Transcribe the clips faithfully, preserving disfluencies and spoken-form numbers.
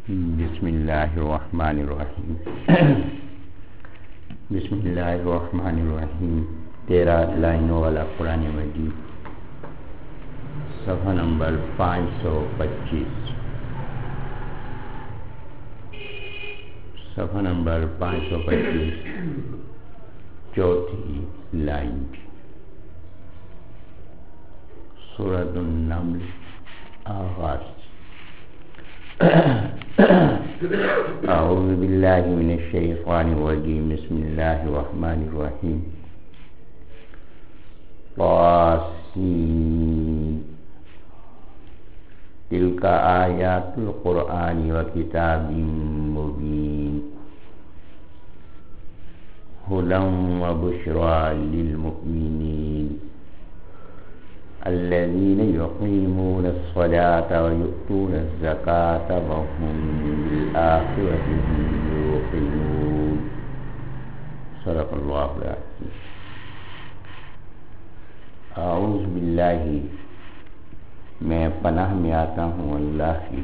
بسم اللہ الرحمن الرحیم بسم اللہ الرحمن الرحیم تیرہ لائنوں والا قرآن مجید، صفحہ نمبر پانچ سو پچیس صفحہ نمبر پانچ سو پچیس چوتھی لائن، سورۃ النمل، آغاز۔ اعوذ باللہ من الشیطان الرجیم، بسم اللہ الرحمن الرحیم۔ طاسین، تلک آیات القرآن وکتاب مبین، ھدی وبشری للمؤمنین الذین یقیمون الصلاة ویؤتون الزکاة وهم بالآخرة هم یوقنون۔ صدق اللہ العظیم۔ اعوذ باللہ، میں پناہ میں آتا ہوں اللہ کی،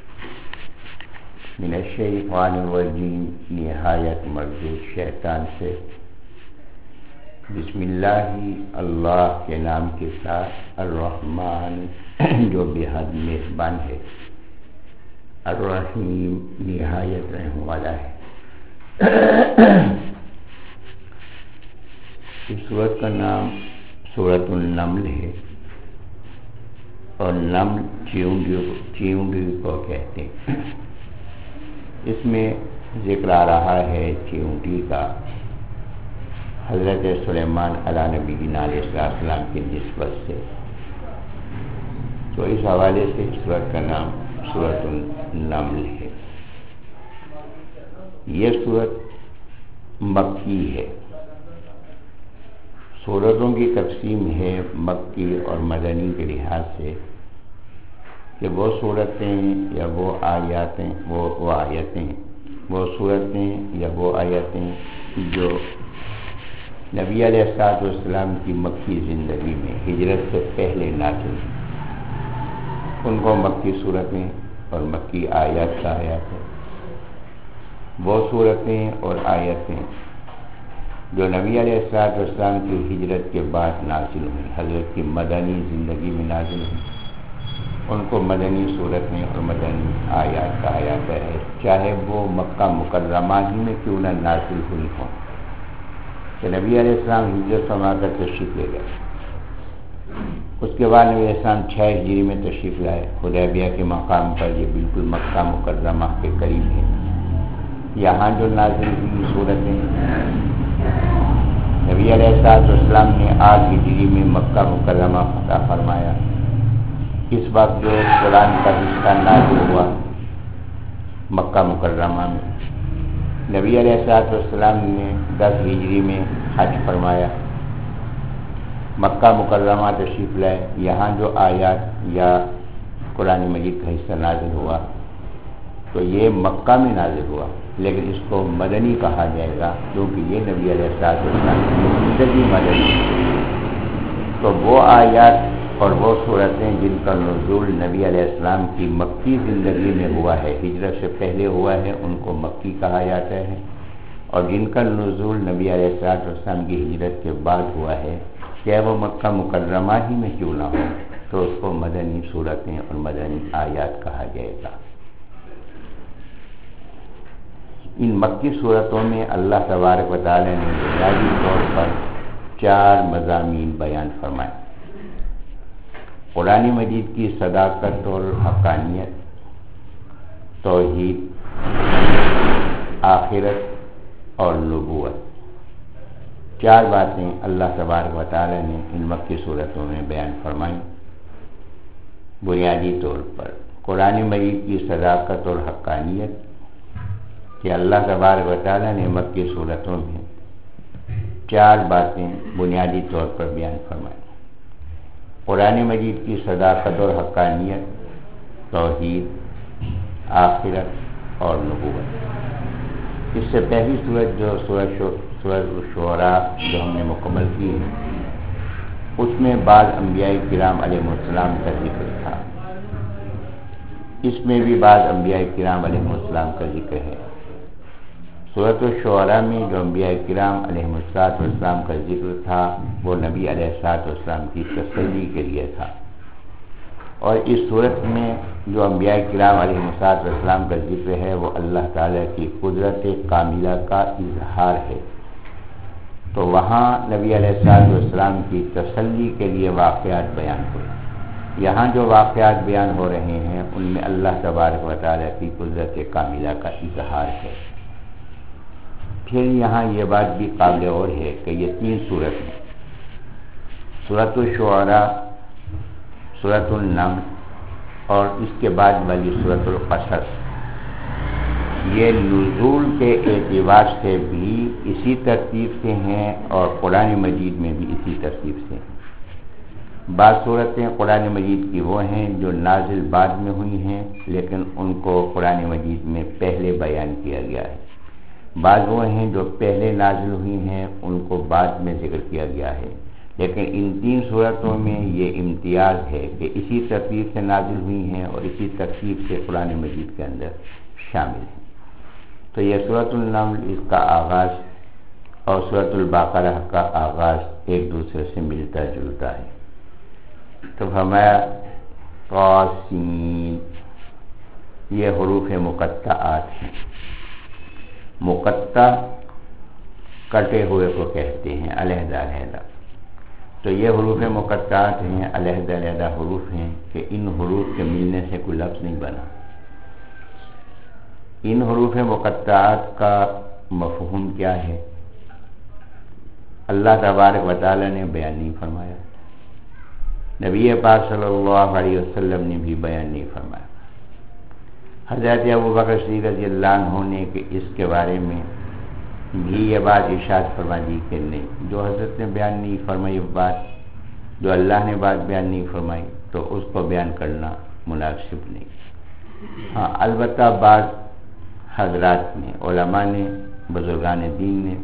من الشیطان الرجیم، نہایت مردود شیطان سے۔ بسم اللہ، اللہ کے نام کے ساتھ، الرحمن جو بے حد مہربان ہے، الرحیم نہایت رحم والا ہے۔ اس سورت کا نام سورۃ النمل ہے، اور نمل چیونٹی چیونٹی کو کہتے ہیں۔ اس میں ذکر آ رہا ہے چیونٹی کا، حضرت سلیمان علیہ نبی علیہ السلام کی نسبت سے، تو اس حوالے سے اس سورت کا نام سورۃ النمل ہے۔ یہ سورت مکی ہے۔ سورتوں کی تقسیم ہے مکی اور مدنی کے لحاظ سے، کہ وہ سورتیں یا وہ آیاتیں وہ وہ آیتیں وہ سورتیں یا وہ آیتیں جو نبی علیہ الصلوۃ والسلام کی مکی زندگی میں ہجرت سے پہلے نازل ہوئی، ان کو مکی صورتیں اور مکی آیات کہا جاتا ہے۔ وہ صورتیں اور آیتیں جو نبی علیہ الصلوۃ والسلام کی ہجرت کے بعد نازل ہوئی، حضرت کی مدنی زندگی میں نازل ہوئی، ان کو مدنی صورتیں اور مدنی آیات کہا جاتا ہے، چاہے وہ مکہ مکرمہ ہی میں کیوں نہ نازل ہوئی ہوں۔ کہ نبی علیہ السلام ہجرت فرما کر تشریف لے گئے، اس کے بعد نبی علیہ السلام چھ ہجری میں تشریف لائے حدیبیہ کے مقام پر، یہ بالکل مکہ مکرمہ کے قریب ہے۔ یہاں جو نازل ہوئی صورتیں، نبی علیہ السلام نے آٹھ ہجری میں مکہ مکرمہ فتح فرمایا۔ اس وقت جو قرآن کا حصہ نازل ہوا مکہ مکرمہ میں، نبی علیہ السلام نے دس ہجری میں حج فرمایا، مکہ مکرمہ تشریف لائے۔ یہاں جو آیات یا قرآن مجید کا حصہ نازل ہوا تو یہ مکہ میں نازل ہوا، لیکن اس کو مدنی کہا جائے گا کیونکہ یہ نبی علیہ السلام کی زندگی مدنی ہے۔ تو وہ آیات اور وہ صورتیں جن کا نزول نبی علیہ السلام کی مکی زندگی میں ہوا ہے، ہجرت سے پہلے ہوا ہے، ان کو مکی کہا جاتا ہے، اور جن کا نزول نبی علیہ السلام کی ہجرت کے بعد ہوا ہے، چاہے وہ مکہ مکرمہ ہی میں کیوں نہ ہو، تو اس کو مدنی صورتیں اور مدنی آیات کہا جائے گا۔ ان مکی صورتوں میں اللہ تبارک و تعالی نے بنیادی طور پر چار مضامین بیان فرمائے: قرآن مجید کی صداقت اور حقانیت، توحید، آخرت اور نبوت۔ چار باتیں اللہ تبارک و تعالی نے ان مکی صورتوں میں بیان فرمائیں۔ بنیادی طور پر قرآن مجید کی صداقت اور حقانیت، کہ اللہ تبارک و تعالی نے مکی صورتوں میں چار باتیں بنیادی طور پر بیان فرمائیں: قرآن مجید کی صداقت اور حقانیت، توحید، آخرت اور نبوت۔ اس سے پہلی سورت جو سورۃ الشعراء جو ہم نے مکمل کی ہے، اس میں بعض انبیاء کرام علیہ السلام کا ذکر تھا۔ اس میں بھی بعض انبیاء کرام علیہ السلام کا ذکر ہے۔ سورۃ الشعراء میں جو انبیاء کرام علیہ السلام کا ذکر تھا وہ نبی علیہ السلام کی تسلی کے لیے تھا، اور اس صورت میں جو انبیاء کرام علیہ السلام کا ذکر ہے وہ اللہ تعالیٰ کی قدرت کاملہ کا اظہار ہے، تو وہاں نبی علیہ السلام کی تسلی کے لیے واقعات بیان ہوئے۔ یہاں جو واقعات بیان ہو رہے ہیں ان میں اللہ تبارک و تعالیٰ کی قدرت کاملہ کا اظہار ہے۔ پھر یہاں یہ بات بھی قابل غور ہے کہ یہ تین صورت ہیں، سورۃ الشعراء، سورۃ النمل اور اس کے بعد والی سورۃ القصص، یہ نزول کے اعتبار سے بھی اسی ترتیب سے ہیں اور قرآن مجید میں بھی اسی ترتیب سے ہیں۔ بعض صورتیں قرآن مجید کی وہ ہیں جو نازل بعد میں ہوئی ہیں لیکن ان کو قرآن مجید میں پہلے بیان کیا گیا ہے، بعض وہ ہیں جو پہلے نازل ہوئی ہیں ان کو بعد میں ذکر کیا گیا ہے، لیکن ان تین صورتوں میں یہ امتیاز ہے کہ اسی ترتیب سے نازل ہوئی ہیں اور اسی ترتیب سے قرآن مجید کے اندر شامل ہیں۔ تو یہ سورۃ النمل اس کا آغاز اور سورۃ البقرہ کا آغاز ایک دوسرے سے ملتا جلتا ہے۔ تو فرمایا قاسین، یہ حروف مقطعات ہیں۔ مقطع کٹے ہوئے کو کہتے ہیں، علیحدہ علیحدہ، تو یہ حروف مقطعات ہیں، علیحدہ علیحدہ حروف ہیں کہ ان حروف کے ملنے سے کوئی لفظ نہیں بنا۔ ان حروف مقطعات کا مفہوم کیا ہے اللہ تبارک و تعالی نے بیان نہیں فرمایا، نبی پاک صلی اللہ علیہ وسلم نے بھی بیان نہیں فرمایا۔ حضرت ابوبکر صدیق رضی اللہ عنہ نے کہ اس کے بارے میں بھی یہ بات ارشاد فرما دی کہ نہیں، جو حضرت نے بیان نہیں فرمائی بات، جو اللہ نے بات بیان نہیں فرمائی تو اس کو بیان کرنا مناسب نہیں۔ ہاں البتہ بعض حضرات نے، علماء نے، بزرگان دین نے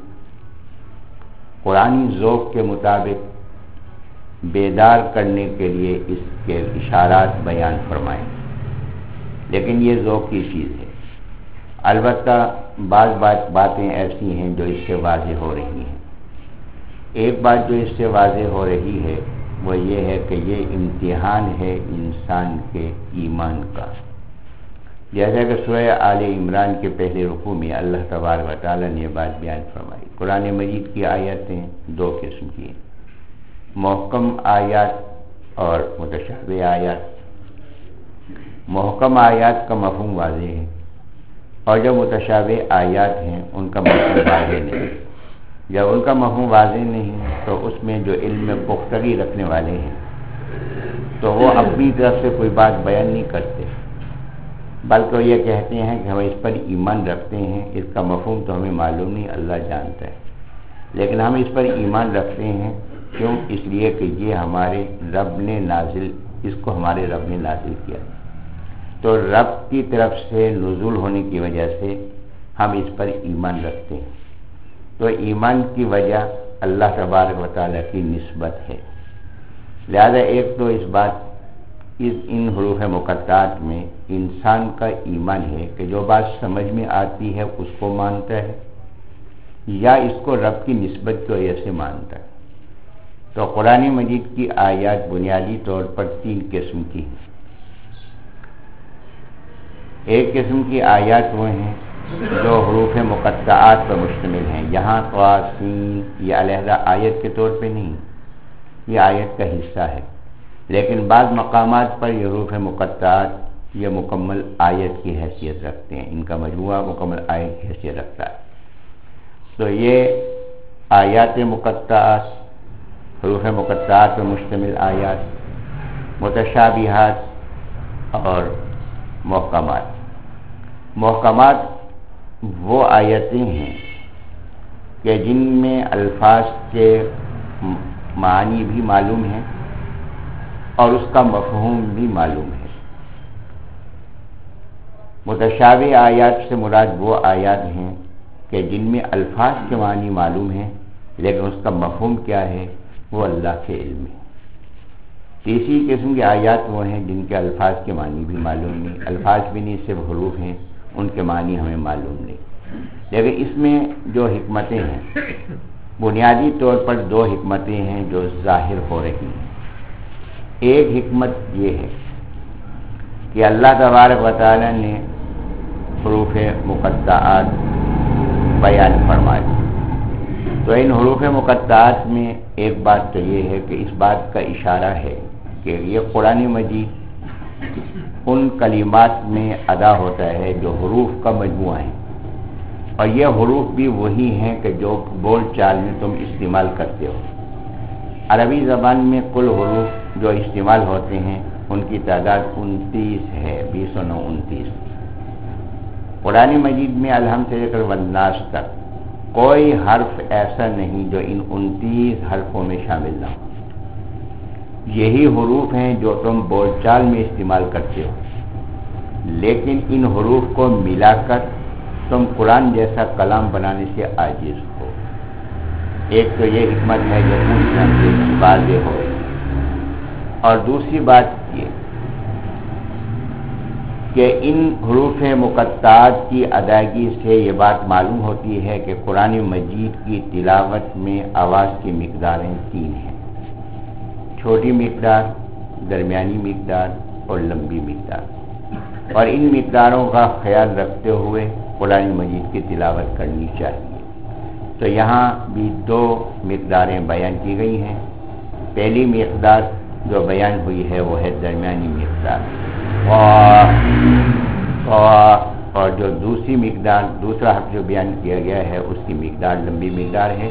قرآنی ذوق کے مطابق بیدار کرنے کے لیے اس کے اشارات بیان فرمائے، لیکن یہ ذوق کی چیز ہے۔ البتہ بعض بات باتیں ایسی ہیں جو اس سے واضح ہو رہی ہیں۔ ایک بات جو اس سے واضح ہو رہی ہے وہ یہ ہے کہ یہ امتحان ہے انسان کے ایمان کا، جیسا کہ سورہ آل عمران کے پہلے رکوع میں اللہ تبارک و تعالیٰ نے یہ بات بیان فرمائی۔ قرآن مجید کی آیتیں دو قسم کی ہیں، محکم آیات اور متشابہ آیات۔ محکم آیات کا مفہوم واضح ہے اور جو متشابہ آیات ہیں ان کا مفہوم واضح نہیں۔ جب ان کا مفہوم واضح نہیں تو اس میں جو علم میں پختگی رکھنے والے ہیں تو وہ اپنی طرف سے کوئی بات بیان نہیں کرتے، بلکہ وہ یہ کہتے ہیں کہ ہم اس پر ایمان رکھتے ہیں، اس کا مفہوم تو ہمیں معلوم نہیں، اللہ جانتا ہے، لیکن ہم اس پر ایمان رکھتے ہیں۔ کیوں؟ اس لیے کہ یہ ہمارے رب نے نازل، اس کو ہمارے رب نے نازل کیا، تو رب کی طرف سے نزول ہونے کی وجہ سے ہم اس پر ایمان رکھتے ہیں۔ تو ایمان کی وجہ اللہ تبارک و تعالیٰ کی نسبت ہے، لہذا ایک تو اس بات اس ان حروف مقطعات میں انسان کا ایمان ہے کہ جو بات سمجھ میں آتی ہے اس کو مانتا ہے یا اس کو رب کی نسبت کی وجہ سے مانتا ہے۔ تو قرآن مجید کی آیات بنیادی طور پر تین قسم کی ہیں۔ ایک قسم کی آیات وہ ہیں جو حروف مقطعات پر مشتمل ہیں، یہاں قاسین یہ علیحدہ آیت کے طور پہ نہیں، یہ آیت کا حصہ ہے، لیکن بعض مقامات پر یہ حروف مقطعات یہ مکمل آیت کی حیثیت رکھتے ہیں، ان کا مجموعہ مکمل آیت کی حیثیت رکھتا ہے۔ تو یہ آیات مقطعات، حروف مقطعات پر مشتمل آیات، متشابہات اور محکمات۔ محکمات وہ آیتیں ہیں کہ جن میں الفاظ کے معنی بھی معلوم ہیں اور اس کا مفہوم بھی معلوم ہے۔ متشابہ آیات سے مراد وہ آیات ہیں کہ جن میں الفاظ کے معنی معلوم ہیں لیکن اس کا مفہوم کیا ہے وہ اللہ کے علم ہے۔ تیسری قسم کی آیات وہ ہیں جن کے الفاظ کے معنی بھی معلوم نہیں، الفاظ بھی نہیں، صرف حروف ہیں، ان کے معنی ہمیں معلوم نہیں، لیکن اس میں جو حکمتیں ہیں بنیادی طور پر دو حکمتیں ہیں جو ظاہر ہو رہی ہیں۔ ایک حکمت یہ ہے کہ اللہ تبارک و تعالی نے حروف مقطعات بیان فرمائے، تو ان حروف مقطعات میں ایک بات تو یہ ہے کہ اس بات کا اشارہ ہے کہ یہ قرآن مجید ان کلمات میں ادا ہوتا ہے جو حروف کا مجموعہ ہے، اور یہ حروف بھی وہی ہیں کہ جو بول چال میں تم استعمال کرتے ہو۔ عربی زبان میں کل حروف جو استعمال ہوتے ہیں ان کی تعداد انتیس ہے، بیس و نو انتیس۔ قرآن مجید میں الحمد سے لے کر والناس تک کوئی حرف ایسا نہیں جو ان انتیس حرفوں میں شامل نہ ہو۔ یہی حروف ہیں جو تم بول چال میں استعمال کرتے ہو، لیکن ان حروف کو ملا کر تم قرآن جیسا کلام بنانے سے عاجز ہو۔ ایک تو یہ حکمت ہے جو پوری طرح سے واضح ہو، اور دوسری بات یہ کہ ان حروف مقطعات کی ادائیگی سے یہ بات معلوم ہوتی ہے کہ قرآن مجید کی تلاوت میں آواز کی مقداریں تین ہیں: چھوٹی مقدار، درمیانی مقدار اور لمبی مقدار، اور ان مقداروں کا خیال رکھتے ہوئے قرآن مجید کی تلاوت کرنی چاہیے۔ تو یہاں بھی دو مقداریں بیان کی گئی ہیں۔ پہلی مقدار جو بیان ہوئی ہے وہ ہے درمیانی مقدار، اور جو دوسری مقدار، دوسرا حرف جو بیان کیا گیا ہے اس کی مقدار لمبی مقدار ہے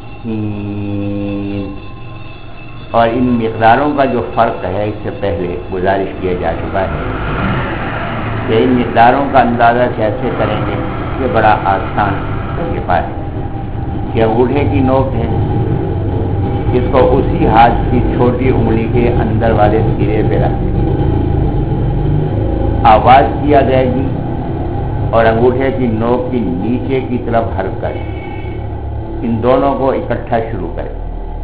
سین۔ اور ان مقداروں کا جو فرق ہے اس سے پہلے گزارش کیا جا چکا ہے کہ ان مقداروں کا اندازہ کیسے کریں گے۔ یہ بڑا آسان طریقہ ہے کہ انگوٹھے کی نوک ہے، اس کو اسی ہاتھ کی چھوٹی انگلی کے اندر والے سرے پہ رکھ دیں، آواز کیا جائے گی اور انگوٹھے کی نوک کی نیچے کی طرف حرکت، ان دونوں کو اکٹھا شروع کریں۔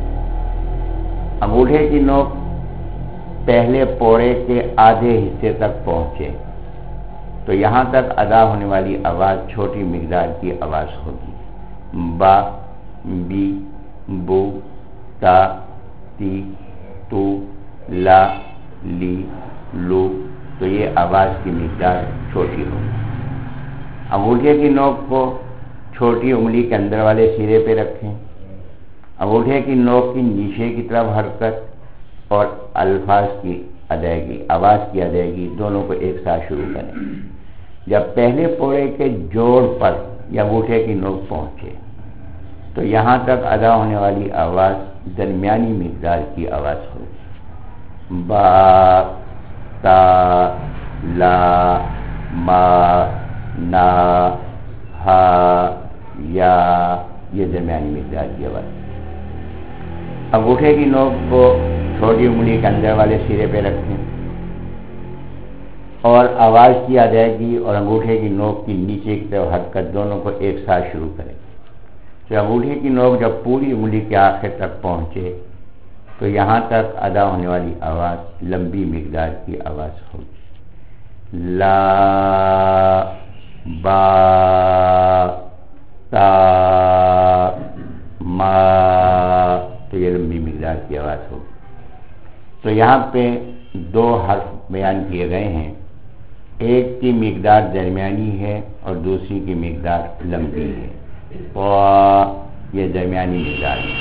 انگوٹھے کی نوک پہلے پورے کے آدھے حصے تک پہنچے تو یہاں تک ادا ہونے والی آواز چھوٹی مقدار کی آواز ہوگی، با، بی، بو، تا، تی، تو، لا، لی، لو، تو یہ آواز کی مقدار چھوٹی ہوگی۔ انگوٹھے کی نوک کو چھوٹی انگلی کے اندر والے سرے پہ رکھیں، انگوٹھے کی نوک کی نیچے کی طرف حرکت اور الفاظ کی ادائیگی، آواز کی ادائیگی دونوں کو ایک ساتھ شروع کریں۔ جب پہلے پورے کے جوڑ پر یا انگوٹھے کی نوک پہنچے تو یہاں تک ادا ہونے والی آواز درمیانی مقدار کی آواز ہوگی، با، تا، لا، ما، نا، ہا، یا، یہ درمیانی مقدار کی آواز۔ انگوٹھے کی نوک کو چھوٹی انگلی کے اندر والے سرے پہ رکھیں اور آواز کی ادائیگی اور انگوٹھے کی نوک کی نیچے کی طرف حرکت دونوں کو ایک ساتھ شروع کریں۔ تو انگوٹھے کی نوک جب پوری انگلی کے آخر تک پہنچے تو یہاں تک ادا ہونے والی آواز لمبی مقدار کی آواز ہوگی، لا، با، تا، ما، تو یہ لمبی مقدار کی آواز ہوگی۔ تو یہاں پہ دو حرف بیان کیے گئے ہیں، ایک کی مقدار درمیانی ہے اور دوسری کی مقدار لمبی ہے۔ یہ درمیانی مقدار ہے،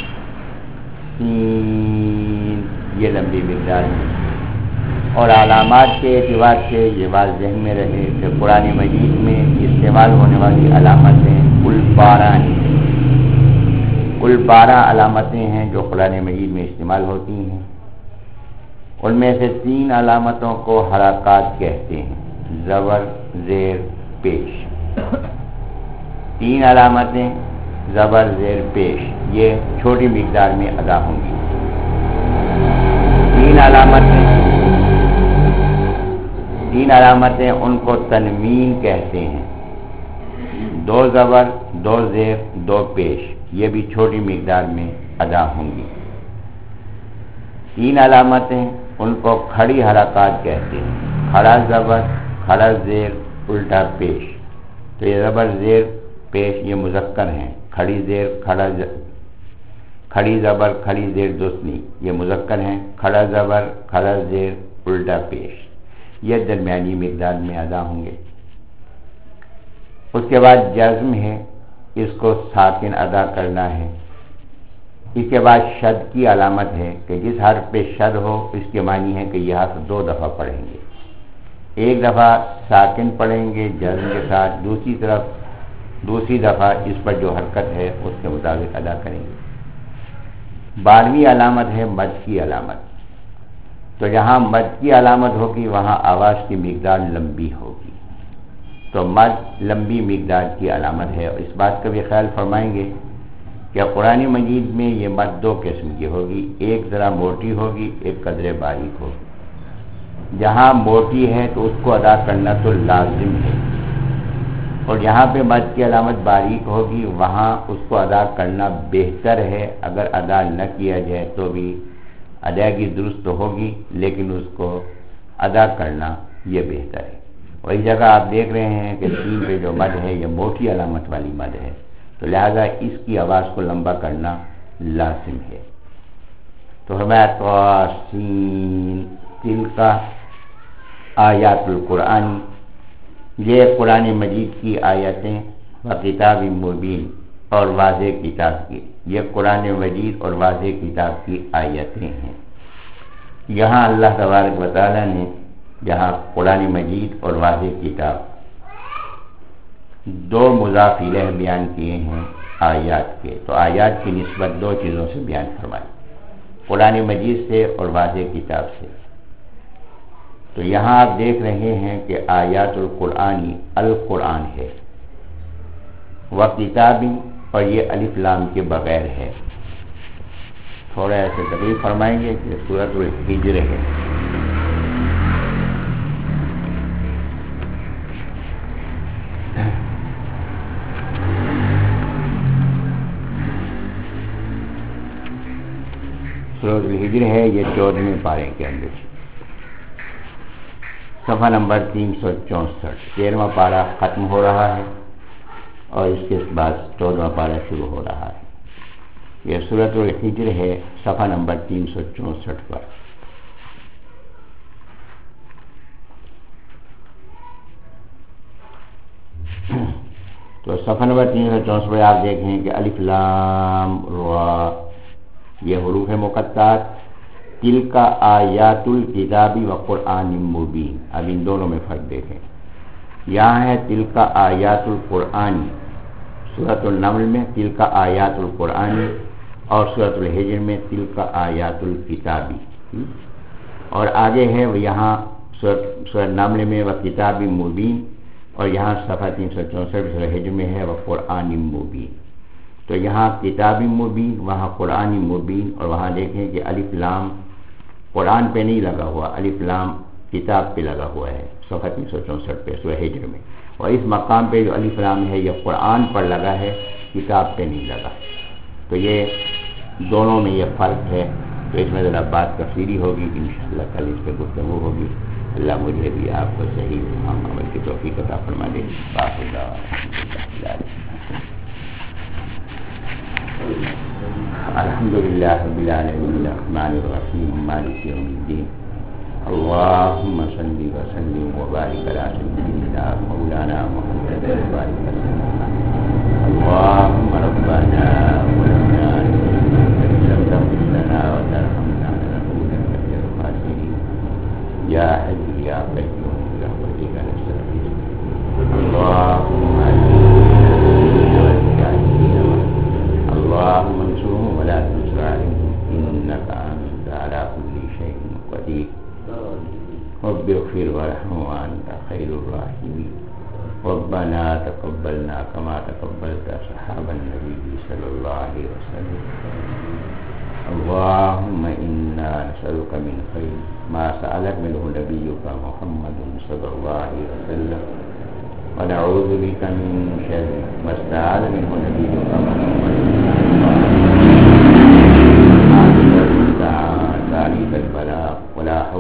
سین یہ لمبی مقدار ہے۔ اور علامات کے اعتبار سے یہ بات ذہن میں رہے کہ قرآن مجید میں استعمال ہونے والی علامتیں کل بارہ ہیں، کل بارہ علامتیں ہیں جو قرآن مجید میں استعمال ہوتی ہیں۔ ان میں سے تین علامتوں کو حرکات کہتے ہیں، زبر، زیر، پیش۔ تین علامتیں زبر، زیر، پیش یہ چھوٹی مقدار میں ادا ہوں گی۔ تین علامتیں تین علامتیں ان کو تنوین کہتے ہیں، دو زبر، دو زیر، دو پیش، یہ بھی چھوٹی مقدار میں ادا ہوں گی۔ تین علامتیں ان کو کھڑی حرکات کہتے ہیں. کھڑا زبر، کھڑا زیر، الٹا پیش. تو یہ زبر زیر پیش یہ مذکر ہیں. کھڑی زیر، کھڑا ز... کھڑی زبر، کھڑی زیر دوسنی یہ مذکر ہیں. کھڑا زبر، کھڑا زیر، الٹا پیش یہ درمیانی مقدار میں ادا ہوں گے. اس کے بعد جزم ہے، اس کو ساکن ادا کرنا ہے. اس کے بعد شد کی علامت ہے کہ جس حرف پہ شد ہو اس کے معنی ہے کہ یہ حرف دو دفعہ پڑھیں گے. ایک دفعہ ساکن پڑھیں گے جزم کے ساتھ، دوسری طرف دوسری دفعہ اس پر جو حرکت ہے اس کے مطابق ادا کریں گے. بارہویں علامت ہے مد کی علامت. تو جہاں مد کی علامت ہوگی وہاں آواز کی مقدار لمبی ہوگی. تو مد لمبی مقدار کی علامت ہے. اور اس بات کا بھی خیال فرمائیں گے کہ قرآن مجید میں یہ مد دو قسم کی ہوگی. ایک ذرا موٹی ہوگی، ایک قدرے باریک ہوگی. جہاں موٹی ہے تو اس کو ادا کرنا تو لازم ہے، اور جہاں پہ مد کی علامت باریک ہوگی وہاں اس کو ادا کرنا بہتر ہے. اگر ادا نہ کیا جائے تو بھی ادائیگی درست تو ہوگی، لیکن اس کو ادا کرنا یہ بہتر ہے. اور اس جگہ آپ دیکھ رہے ہیں کہ سین پہ جو مد ہے یہ موٹی علامت والی مد ہے، تو لہذا اس کی آواز کو لمبا کرنا لازم ہے. تو ہمیں توسین تلک آیات القرآن، یہ قرآن مجید کی آیتیں و کتاب مبین اور واضح کتاب کی، یہ قرآن مجید اور واضح کتاب کی آیتیں ہیں. یہاں اللہ تبارک و تعالیٰ نے جہاں قرآن مجید اور واضح کتاب دو مضاف الیہ بیان کیے ہیں آیات کے، تو آیات کی نسبت دو چیزوں سے بیان فرمائی، قرآن مجید سے اور واضح کتاب سے. تو یہاں آپ دیکھ رہے ہیں کہ آیات القرآنی القرآن ہے، و کتابی اور یہ الف لام کے بغیر ہے. تھوڑا ایسے تقریب فرمائیں گے کہ سورۃ الحجر ہے. سورۃ الحجر ہے، یہ چودہویں پارے کے اندر صفحہ نمبر تین سو چونسٹھ. تیرہواں پارہ ختم ہو رہا ہے اور اس کے بعد چودہواں پارہ شروع ہو رہا ہے. یہ سورۃ الحجر ہے صفحہ نمبر تین سو چونسٹھ پر. تو صفحہ نمبر تین سو چونسٹھ پر آپ دیکھیں کہ الف لام را یہ حروف مقطعات. تلک آیات الکتاب و قرآن مبین، اب ان دونوں میں فرق دیکھیں. یہاں ہے تلک آیات القرآن سورۃ النمل میں، تلک آیات القرآن، اور سورۃ الحجر میں تلک آیات الکتابی. اور آگے ہے وہ یہاں سورۃ نمل میں وہ کتاب مبین، اور یہاں صفحہ تین سو چونسٹھ سورۃ الحجر میں ہے وہ قرآن مبین. تو یہاں کتاب مبین، وہاں قرآن مبین. اور وہاں دیکھیں کہ الف لام قرآن پہ نہیں لگا ہوا، الف لام کتاب پہ لگا ہوا ہے صفحہ تین سو چونسٹھ پہ سورۃ الحجر میں. اور اس مقام پہ جو الف لام ہے یہ قرآن پر لگا ہے، کتاب پہ نہیں لگا. تو یہ دونوں میں یہ فرق ہے. تو اس میں ذرا بات تفصیلی ہوگی، انشاءاللہ کل اس پہ گفتگو ہوگی. اللہ مجھے بھی آپ کو صحیح تمام عمل کی توفیق عطا فرما دے. الحمد للہ رب العالمین الرحمن الرحیم مالک یوم الدین. اللهم صل وسلم وبارك على سيدنا مولانا محمد وبارك وسلم. اللهم ربنا ظلمنا لم تغفر لنا وترحمنا لنكونن من الخاسرين. يا حي يا قيوم برحمتك نستغيث. اللهم اللهم انصرهم ولا تنصر عليهم انك انت على كل شيء قدير. رب اغفر وارحم وانت خير الراحمين. ربنا تقبلنا كما تقبلت اصحاب النبي صلى الله عليه وسلم. اللهم انا نسألك من خير ما سألك منه نبيك محمد صلى الله عليه وسلم، ونعوذ بك من شر ما استعاذ منه نبيك محمد تعالى البلاء ولا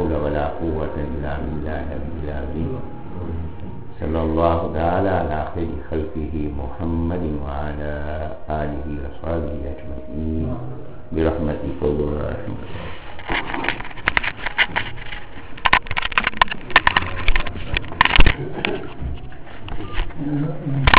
सल्लल्लाहु ताला अला खैरि खल्क़िही मुहम्मद व अला आलिहि व सहबिही अजमईन बिरहमतिक या अरहमर राहिमीन।